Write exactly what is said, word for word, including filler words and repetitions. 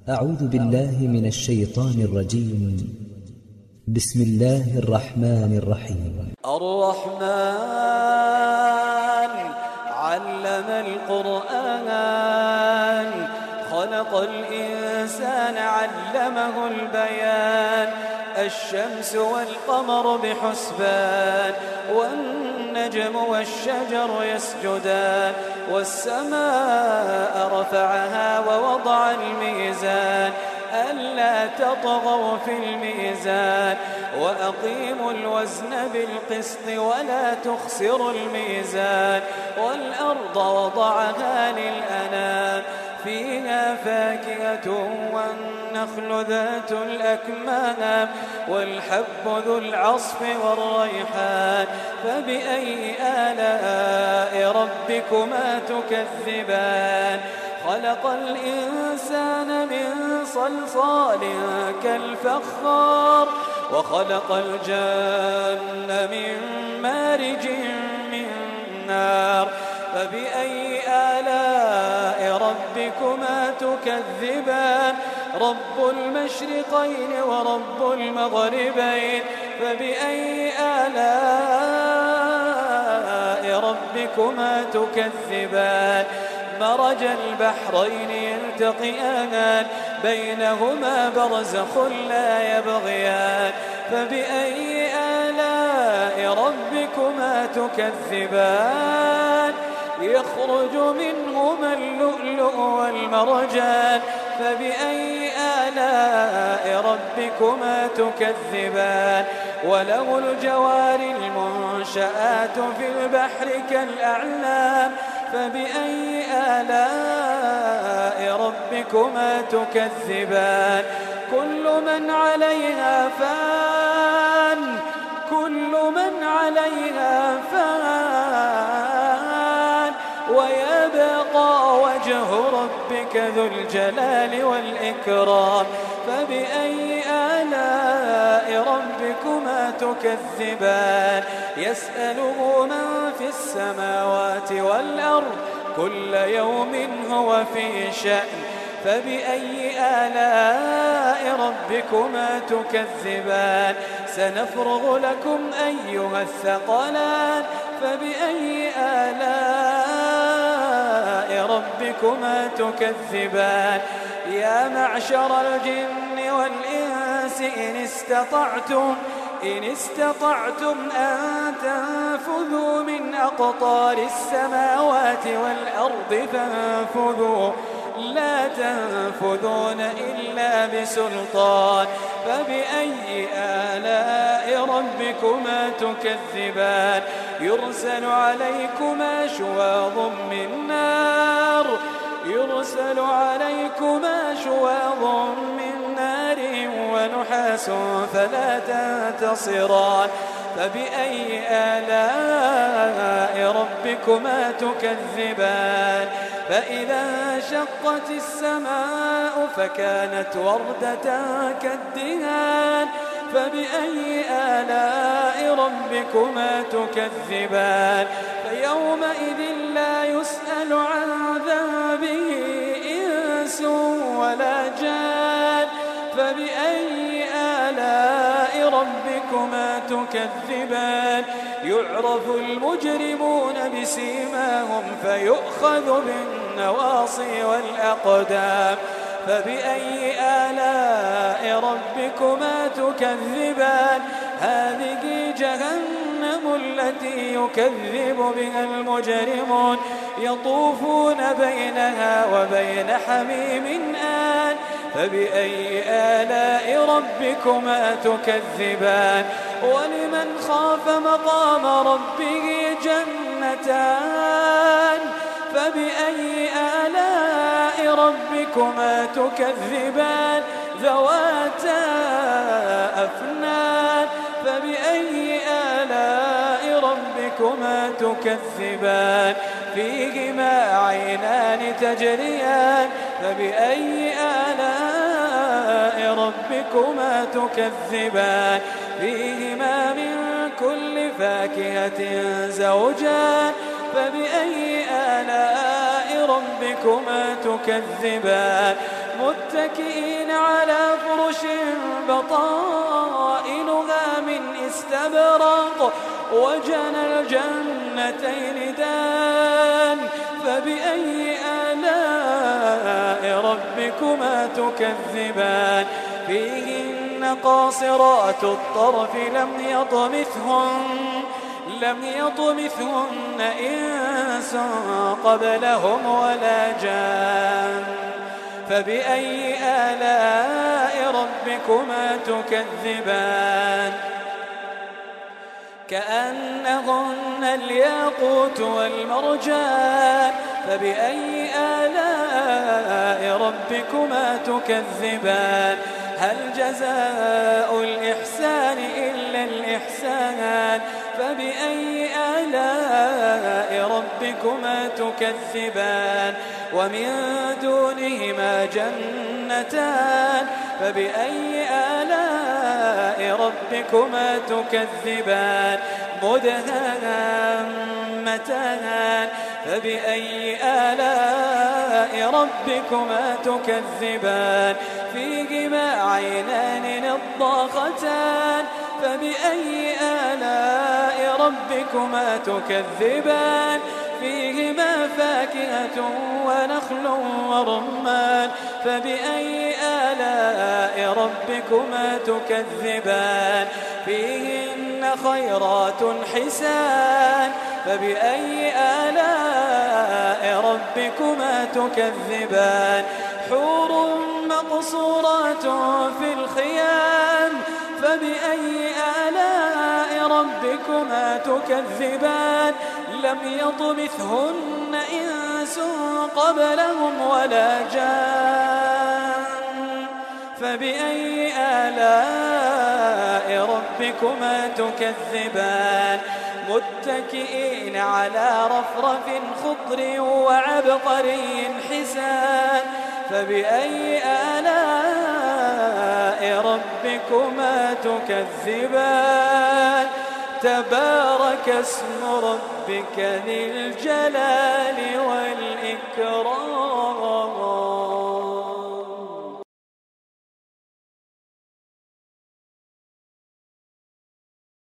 أعوذ بالله من الشيطان الرجيم. بسم الله الرحمن الرحيم. الرحمن علم القرآن خلق الإنسان علمه البيان الشمس والقمر بحسبان والنجم والشجر يسجدان والسماء رفعها ووضع الميزان ألا تطغوا في الميزان وأقيموا الوزن بالقسط ولا تخسروا الميزان والأرض وضعها للأنام فيها فاكهة والنخل ذات الأكمام والحب ذو العصف والريحان فبأي آلاء ربكما تكذبان خلق الإنسان من صلصال كالفخار وخلق الجن من مارج من نار فبأي آلاء ربكما تكذبان رب المشرقين ورب المغربين فبأي آلاء ربكما تكذبان مرج البحرين يلتقيان بينهما برزخ لا يبغيان فبأي آلاء ربكما تكذبان يخرج منهما اللؤلؤ والمرجان فبأي آلاء ربكما تكذبان وله الجوار المنشآت في البحر كالأعلام فبأي آلاء ربكما تكذبان كل من عليها فان كل من عليها فان ويبقى وجه ربك ذو الجلال والإكرام فبأي آلاء ربكما تكذبان يسأله من في السماوات والأرض كل يوم هو في شأن فبأي آلاء ربكما تكذبان سنفرغ لكم أيها الثقلان فبأي آلاء ربكما تكذبان يا معشر الجن والإنس إن استطعتم إن استطعتم أن تنفذوا من أقطار السماوات والأرض فانفذوا لا تنفذون إلا بسلطان فبأي آلاء ربكما تكذبان يرسل عليكما شواظ من نار يرسل عليكما شواظ من نار ونحاس فلا تنتصران فبأي آلاء ربكما تكذبان فإذا انشقت السماء فكانت وردة كالدهان فبأي آلاء ربكما تكذبان فيومئذ لا يسأل عن ذنبه إنس ولا جان فبأي آلاء ربكما تكذبان يعرف المجرمون بسيماهم فيؤخذ بالنواصي والأقدام فبأي آلاء ربكما تكذبان هذه جهنم التي يكذب بها المجرمون يطوفون بينها وبين حميم آن فبأي آلاء ربكما تكذبان ولمن خاف مقام ربه جنتان فبأي آلاء ربكما تكذبان ذواتا أفنان فبأي آلاء ربكما تكذبان فيهما عينان تجريان فبأي آلاء ربكما تكذبان فيهما من كل فاكهة زوجان فبأي آلاء ربكما تكذبان متكئين على فرش بطائنها من استبرق وجنى الجنتين دان فبأي آلاء ربكما تكذبان فيهن قاصرات الطرف لم يطمثهن لم يطمثهن إنس قبلهم ولا جان فبأي آلاء ربكما تكذبان كأنهن الياقوت والمرجان فبأي آلاء ربكما تكذبان هل جزاء الإحسان إلا الإحسان فبأي آلاء ربكما تكذبان ومن دونهما جنتان فبأي آلاء ربكما تكذبان مدهامتان فبأي آلاء ربكما تكذبان فيهما عينان نضاختان فبأي آلاء ربكما تكذبان فيهما فاكهة ونخل ورمان فبأي آلاء ربكما تكذبان فيهن خيرات حسان فبأي آلاء ربكما تكذبان حور مقصورات في الخيام فبأي آلاء ربكما تكذبان لم يطمثهن إنس قبلهم ولا جان فبأي آلاء ربكما تكذبان متكئين على رفرف خضر وعبقري حسان فبأي آلاء ربكما تكذبان تبارك اسم ربك ذي الجلال والإكرام.